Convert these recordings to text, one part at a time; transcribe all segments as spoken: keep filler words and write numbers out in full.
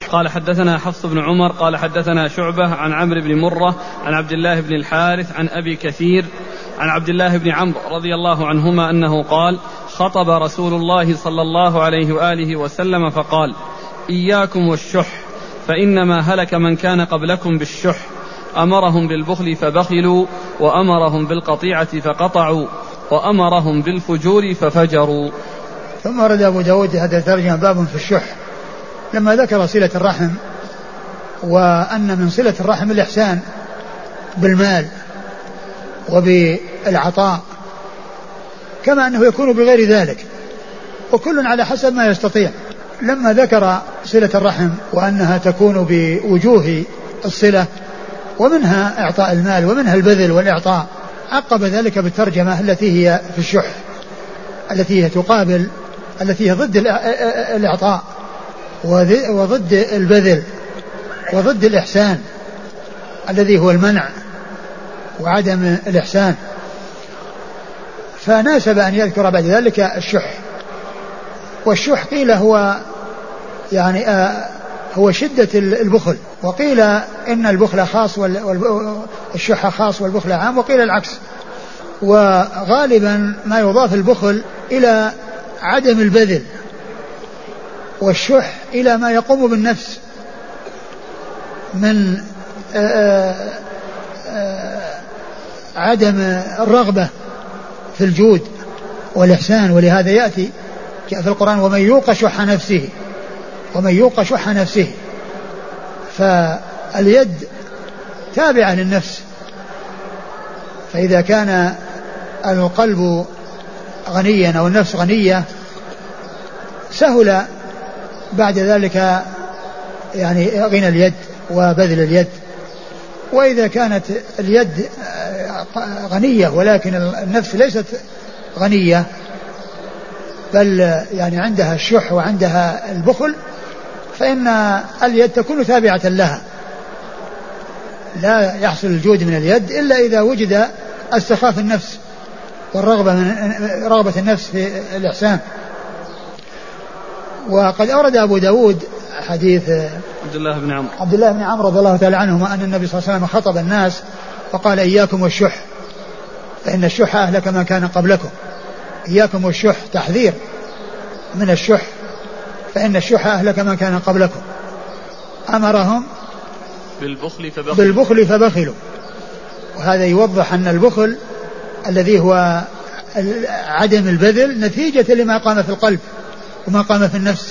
قال حدثنا حفص بن عمر قال حدثنا شعبة عن عمرو بن مرة عن عبد الله بن الحارث عن أبي كثير عن عبد الله بن عمرو رضي الله عنهما أنه قال خطب رسول الله صلى الله عليه وآله وسلم فقال إياكم والشح فإنما هلك من كان قبلكم بالشح أمرهم بالبخل فبخلوا وأمرهم بالقطيعة فقطعوا وأمرهم بالفجور ففجروا. ثم ورد أبو داود هذا ترجمة باب في الشح لما ذكر صلة الرحم وأن من صلة الرحم الإحسان بالمال وبالعطاء كما أنه يكون بغير ذلك وكل على حسب ما يستطيع. لما ذكر صلة الرحم وأنها تكون بوجوه الصلة ومنها إعطاء المال ومنها البذل والإعطاء عقب ذلك بالترجمة التي هي في الشح التي هي تقابل التي هي ضد الإعطاء وضد البذل وضد الإحسان الذي هو المنع وعدم الإحسان. فناسب أن يذكر بعد ذلك الشح. والشح قيل هو يعني آه هو شدة البخل وقيل إن البخل خاص والشح خاص والبخل عام وقيل العكس. وغالبا ما يضاف البخل إلى عدم البذل والشح إلى ما يقوم بالنفس من آآ آآ عدم الرغبة في الجود والإحسان. ولهذا يأتي في القرآن ومن يوق شح نفسه ومن يوق شح نفسه. فاليد تابعة للنفس فإذا كان القلب غنيا أو النفس غنية سهل بعد ذلك يعني غنى اليد وبذل اليد. وإذا كانت اليد غنية ولكن النفس ليست غنية بل يعني عندها الشح وعندها البخل فإن اليد تكون تابعة لها لا يحصل الجود من اليد إلا إذا وجد استخفاف النفس والرغبة من رغبة النفس في الإحسان. وقد أورد أبو داود حديث عبد الله بن عمرو عبد الله بن عمرو رضي الله تعالى عنهما أن النبي صلى الله عليه وسلم خطب الناس وقال إياكم والشح فإن الشح أهلك ما كان قبلكم. إياكم والشح تحذير من الشح فإن الشح أهلك ما كان قبلكم. أمرهم بالبخل فبخلوا, بالبخل فبخلوا. وهذا يوضح أن البخل الذي هو عدم البذل نتيجة لما قام في القلب وما قام في النفس.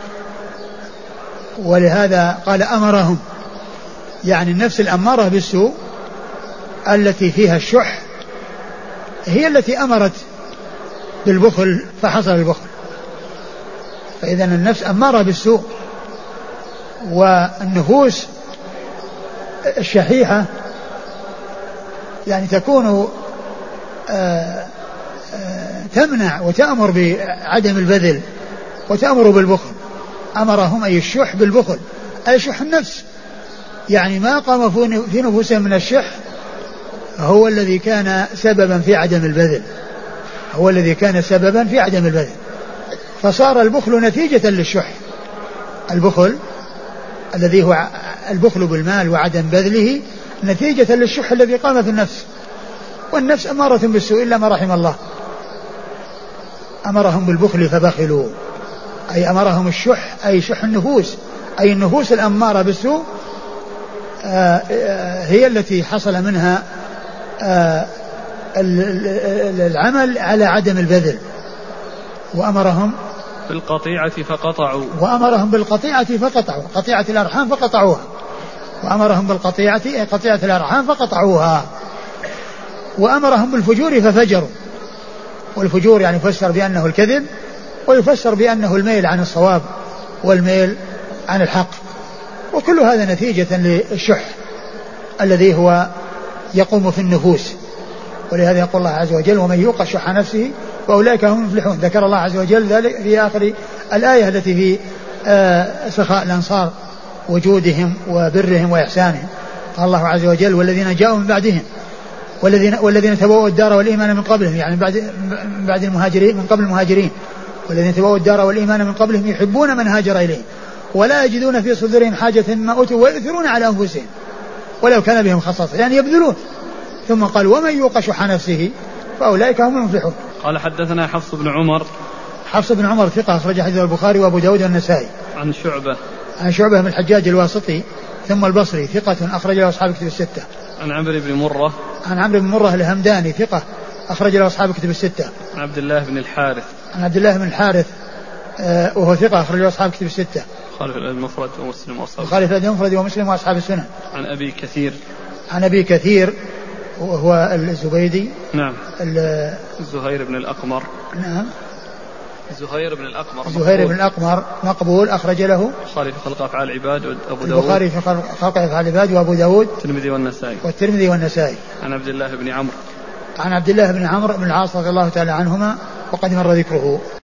ولهذا قال أمرهم يعني النفس الأمارة بالسوء التي فيها الشح هي التي أمرت بالبخل فحصل البخل. فإذا النفس أمارة بالسوء والنفوس الشحيحة يعني تكون آآ آآ تمنع وتأمر بعدم البذل وتأمر بالبخل. أمرهم أي الشح بالبخل أي شح النفس يعني ما قام في نفوسهم من الشح هو الذي كان سببا في عدم البذل هو الذي كان سببا في عدم البذل. فصار البخل نتيجة للشح. البخل الذي هو البخل بالمال وعدم بذله نتيجة للشح الذي قام في النفس. والنفس أمارة بالسوء إلا ما رحم الله. أمرهم بالبخل فبخلوا أي أمرهم الشح أي شح النفوس أي النفوس الأمارة بالسوء هي التي حصل منها العمل على عدم البذل. وأمرهم بالقطيعة فقطعوا وأمرهم بالقطيعة فقطعوا قطيعة الأرحام فقطعوها. وأمرهم بالقطيعة أي قطيعة الأرحام فقطعوها. وأمرهم بالفجور ففجروا. والفجور يعني يفسر بأنه الكذب ويفسر بأنه الميل عن الصواب والميل عن الحق. وكل هذا نتيجة للشح الذي هو يقوم في النفوس. ولهذا يقول الله عز وجل ومن يوق شح نفسه فأولئك هم المفلحون. ذكر الله عز وجل ذلك في آخر الآية التي في سخاء الأنصار وجودهم وبرهم وإحسانهم. قال الله عز وجل والذين جاءوا من بعدهم والذين, والذين تبوأوا الدار والإيمان من قبلهم يعني من بعد, من بعد المهاجرين من قبل المهاجرين والذين تبوأوا الدار والإيمان من قبلهم يحبون من هاجر إليه ولا يجدون في صدورهم حاجة مما أوتوا ويؤثرون على أنفسهم ولو كان بهم خصاصة، يعني يبذلون. ثم قال ومن يوق شح نفسه فأولئك هم المفلحون. قال حدثنا حفص بن عمر. حفص بن عمر ثقة أخرج حديث البخاري وأبو داود والنسائي. عن شعبة. عن شعبة بن الحجاج الواسطي ثم البصري ثقة أخرج له أصحاب كتب الستة. عن عمرو بن مرة. عن عمرو بن مرة الهمداني ثقة أخرج له أصحاب كتب الستة. عن عبد الله بن الحارث. عن عبد الله بن الحارث آه وهو ثقة أخرج له أصحاب كتب الستة. خالف المفرد ومسلم وأصحاب. خالف المفرد ومسلم وأصحاب السنن. عن أبي كثير. عن أبي كثير وهو الزبيدي. نعم. زهير بن الأقمر. نعم. زهير بن الأقمر. زهير بن الأقمر مقبول أخرج له البخاري في خلق أفعال العباد وأبو داود. البخاري في خلق أفعال العباد وأبو داود. الترمذي والنسائي. والترمذي والنسائي. عن عبد الله بن عمرو. عن عبد الله بن عمرو بن العاص رضي الله تعالى عنهما وقد مر ذكره.